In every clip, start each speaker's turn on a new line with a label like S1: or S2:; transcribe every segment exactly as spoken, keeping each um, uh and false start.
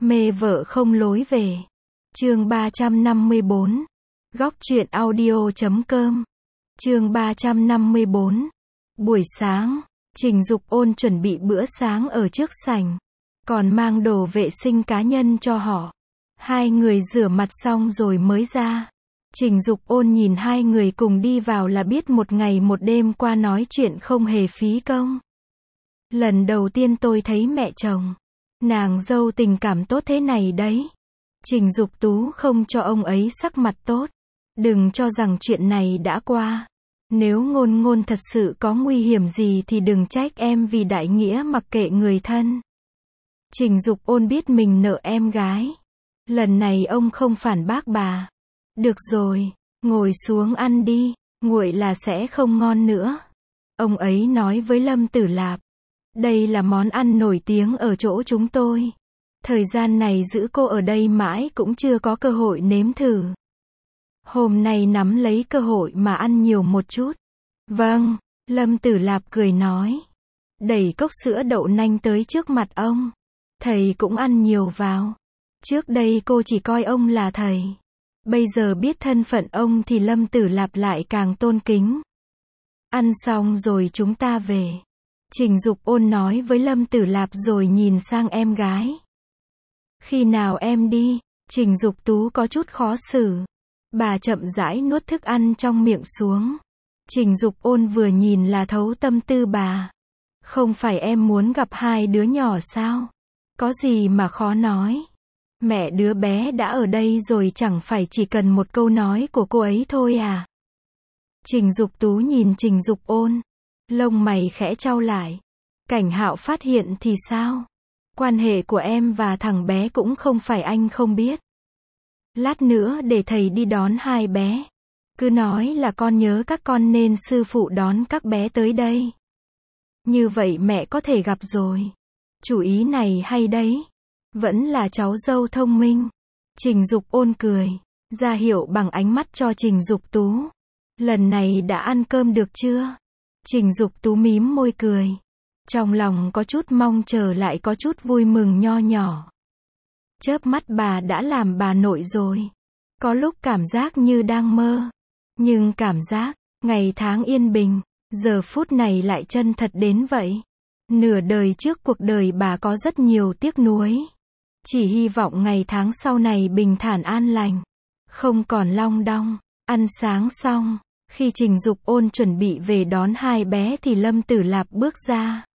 S1: Mê vợ không lối về. Chương ba trăm năm mươi bốn. Góc truyện audio chấm com. Chương ba trăm năm mươi bốn. Buổi sáng, Trình Dục Ôn chuẩn bị bữa sáng ở trước sảnh, còn mang đồ vệ sinh cá nhân cho họ. Hai người rửa mặt xong rồi mới ra. Trình Dục Ôn nhìn hai người cùng đi vào là biết một ngày một đêm qua nói chuyện không hề phí công. Lần đầu tiên tôi thấy mẹ chồng, nàng dâu tình cảm tốt thế này đấy. Trình Dục Tú không cho ông ấy sắc mặt tốt. Đừng cho rằng chuyện này đã qua. Nếu Ngôn Ngôn thật sự có nguy hiểm gì thì đừng trách em vì đại nghĩa mặc kệ người thân. Trình Dục Ôn biết mình nợ em gái. Lần này ông không phản bác bà. Được rồi, ngồi xuống ăn đi, nguội là sẽ không ngon nữa. Ông ấy nói với Lâm Tử Lạp. Đây là món ăn nổi tiếng ở chỗ chúng tôi. Thời gian này giữ cô ở đây mãi cũng chưa có cơ hội nếm thử. Hôm nay nắm lấy cơ hội mà ăn nhiều một chút. Vâng, Lâm Tử Lạp cười nói. Đẩy cốc sữa đậu nành tới trước mặt ông. Thầy cũng ăn nhiều vào. Trước đây cô chỉ coi ông là thầy. Bây giờ biết thân phận ông thì Lâm Tử Lạp lại càng tôn kính. Ăn xong rồi chúng ta về. Trình Dục Ôn nói với Lâm Tử Lạp rồi nhìn sang em gái. Khi nào em đi? Trình Dục Tú có chút khó xử. Bà chậm rãi nuốt thức ăn trong miệng xuống. Trình Dục Ôn vừa nhìn là thấu tâm tư bà. Không phải em muốn gặp hai đứa nhỏ sao? Có gì mà khó nói. Mẹ đứa bé đã ở đây rồi, chẳng phải chỉ cần một câu nói của cô ấy thôi à? Trình Dục Tú nhìn Trình Dục Ôn. Lông mày khẽ chau lại. Cảnh Hạo phát hiện thì sao? Quan hệ của em và thằng bé cũng không phải anh không biết. Lát nữa để thầy đi đón hai bé. Cứ nói là con nhớ các con nên sư phụ đón các bé tới đây. Như vậy mẹ có thể gặp rồi. Chủ ý này hay đấy. Vẫn là cháu dâu thông minh. Trình Dục Ôn cười, ra hiệu bằng ánh mắt cho Trình Dục Tú. Lần này đã ăn cơm được chưa? Trình Dục Tú mím môi cười. Trong lòng có chút mong chờ lại có chút vui mừng nho nhỏ. Chớp mắt bà đã làm bà nội rồi. Có lúc cảm giác như đang mơ. Nhưng cảm giác, ngày tháng yên bình, giờ phút này lại chân thật đến vậy. Nửa đời trước cuộc đời bà có rất nhiều tiếc nuối. Chỉ hy vọng ngày tháng sau này bình thản an lành. Không còn long đong. Ăn sáng xong, khi Trình Dục Ôn chuẩn bị về đón hai bé thì Lâm Tử Lạp bước ra.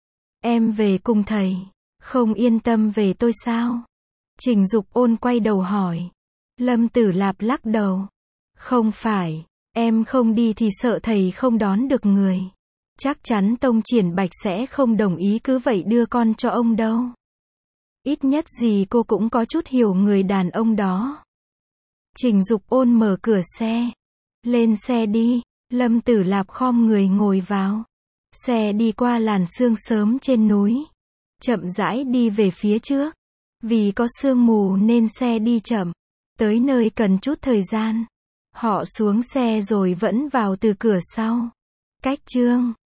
S1: Em về cùng thầy. Không yên tâm về tôi sao? Trình Dục Ôn quay đầu hỏi. Lâm Tử Lạp lắc đầu. Không phải, em không đi thì sợ thầy không đón được người. Chắc chắn Tông Triển Bạch sẽ không đồng ý cứ vậy đưa con cho ông đâu. Ít nhất gì cô cũng có chút hiểu người đàn ông đó. Trình Dục Ôn mở cửa xe. Lên xe đi. Lâm Tử Lạp khom người ngồi vào. Xe đi qua làn sương sớm trên núi. Chậm rãi đi về phía trước. Vì có sương mù nên xe đi chậm. Tới nơi cần chút thời gian. Họ xuống xe rồi vẫn vào từ cửa sau. Cách chương